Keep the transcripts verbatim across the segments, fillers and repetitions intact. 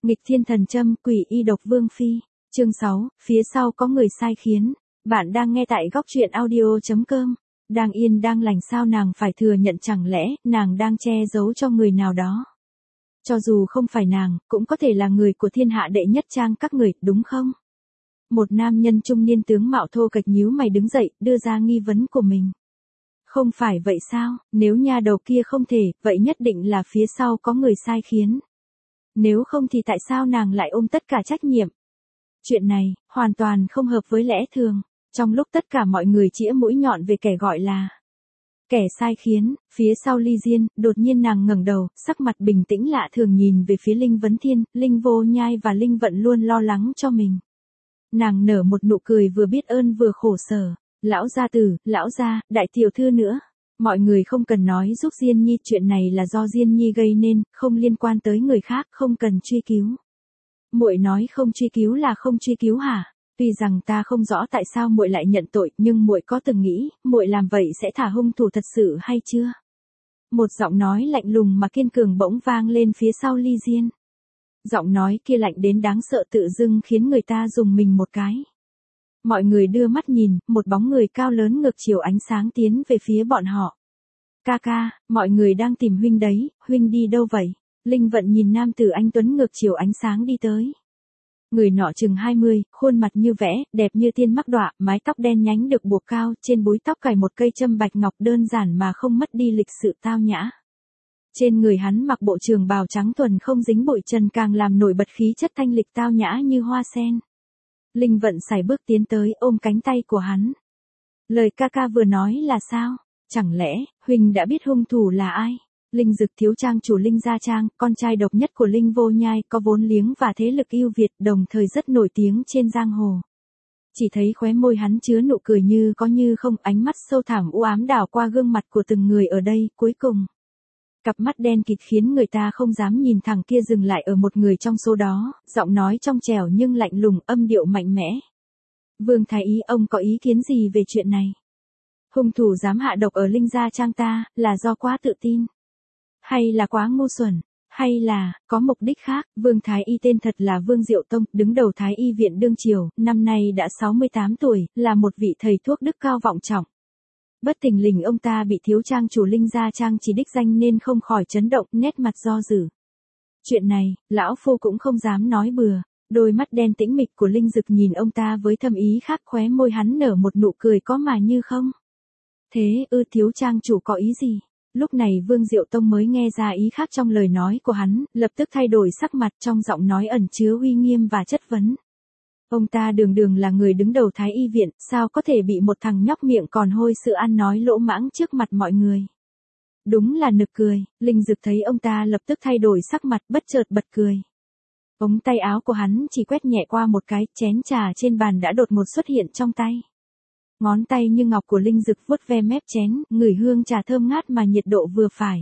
Nghịch thiên thần châm, quỷ y độc vương phi. Chương sáu, phía sau có người sai khiến. Bạn đang nghe tại góc truyện audio chấm com. Đang yên đang lành sao nàng phải thừa nhận, chẳng lẽ nàng đang che giấu cho người nào đó? Cho dù không phải nàng, cũng có thể là người của thiên hạ đệ nhất trang các người, đúng không? Một nam nhân trung niên tướng mạo thô kệch nhíu mày đứng dậy, đưa ra nghi vấn của mình. Không phải vậy sao, nếu nha đầu kia không thể, vậy nhất định là phía sau có người sai khiến. Nếu không thì tại sao nàng lại ôm tất cả trách nhiệm? Chuyện này, hoàn toàn không hợp với lẽ thường. Trong lúc tất cả mọi người chĩa mũi nhọn về kẻ gọi là kẻ sai khiến, phía sau Ly Diên, đột nhiên nàng ngẩng đầu, sắc mặt bình tĩnh lạ thường nhìn về phía Linh Vấn Thiên, Linh Vô Nhai và Linh Vận luôn lo lắng cho mình. Nàng nở một nụ cười vừa biết ơn vừa khổ sở. Lão gia tử, lão gia, đại tiểu thư nữa. Mọi người không cần nói giúp Diên Nhi, chuyện này là do Diên Nhi gây nên, không liên quan tới người khác, không cần truy cứu. Muội nói không truy cứu là không truy cứu hả? Tuy rằng ta không rõ tại sao muội lại nhận tội, nhưng muội có từng nghĩ, muội làm vậy sẽ thả hung thủ thật sự hay chưa? Một giọng nói lạnh lùng mà kiên cường bỗng vang lên phía sau Ly Diên. Giọng nói kia lạnh đến đáng sợ, tự dưng khiến người ta dùng mình một cái. Mọi người đưa mắt nhìn, một bóng người cao lớn ngược chiều ánh sáng tiến về phía bọn họ. Ca ca, mọi người đang tìm huynh đấy, huynh đi đâu vậy? Linh Vận nhìn nam tử anh tuấn ngược chiều ánh sáng đi tới. Người nọ chừng hai mươi, khuôn mặt như vẽ, đẹp như tiên mắc đọa, mái tóc đen nhánh được buộc cao, trên búi tóc cài một cây châm bạch ngọc đơn giản mà không mất đi lịch sự tao nhã. Trên người hắn mặc bộ trường bào trắng thuần không dính bụi trần, càng làm nổi bật khí chất thanh lịch tao nhã như hoa sen. Linh Vận sải bước tiến tới, ôm cánh tay của hắn. Lời ca ca vừa nói là sao? Chẳng lẽ, huynh đã biết hung thủ là ai? Linh Dực thiếu trang chủ Linh Gia Trang, con trai độc nhất của Linh Vô Nhai, có vốn liếng và thế lực ưu việt, đồng thời rất nổi tiếng trên giang hồ. Chỉ thấy khóe môi hắn chứa nụ cười như có như không, ánh mắt sâu thẳm u ám đảo qua gương mặt của từng người ở đây, cuối cùng. Cặp mắt đen kịt khiến người ta không dám nhìn thẳng kia dừng lại ở một người trong số đó, giọng nói trong trẻo nhưng lạnh lùng, âm điệu mạnh mẽ. Vương Thái Y, ông có ý kiến gì về chuyện này? Hung thủ dám hạ độc ở Linh Gia Trang ta, là do quá tự tin? Hay là quá ngu xuẩn? Hay là, có mục đích khác? Vương Thái Y tên thật là Vương Diệu Tông, đứng đầu Thái Y viện đương triều, năm nay đã sáu mươi tám tuổi, là một vị thầy thuốc đức cao vọng trọng. Bất thình lình ông ta bị thiếu trang chủ Linh Gia Trang chỉ đích danh nên không khỏi chấn động, nét mặt do dự. Chuyện này, lão phu cũng không dám nói bừa. Đôi mắt đen tĩnh mịch của Linh Dực nhìn ông ta với thâm ý khác, khóe môi hắn nở một nụ cười có mà như không. Thế ư, thiếu trang chủ có ý gì? Lúc này Vương Diệu Tông mới nghe ra ý khác trong lời nói của hắn, lập tức thay đổi sắc mặt, trong giọng nói ẩn chứa uy nghiêm và chất vấn. Ông ta đường đường là người đứng đầu Thái Y viện, sao có thể bị một thằng nhóc miệng còn hôi sữa ăn nói lỗ mãng trước mặt mọi người? Đúng là nực cười. Linh Dực thấy ông ta lập tức thay đổi sắc mặt, bất chợt bật cười. Ống tay áo của hắn chỉ quét nhẹ qua một cái, chén trà trên bàn đã đột ngột xuất hiện trong tay. Ngón tay như ngọc của Linh Dực vuốt ve mép chén, ngửi hương trà thơm ngát mà nhiệt độ vừa phải.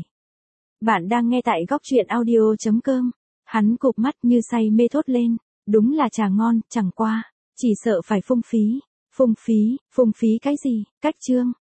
Bạn đang nghe tại góc truyện audio chấm com. Hắn cụp mắt như say mê thốt lên. Đúng là trà ngon, chẳng qua, chỉ sợ phải phung phí. Phung phí, phung phí cái gì? Cách chương.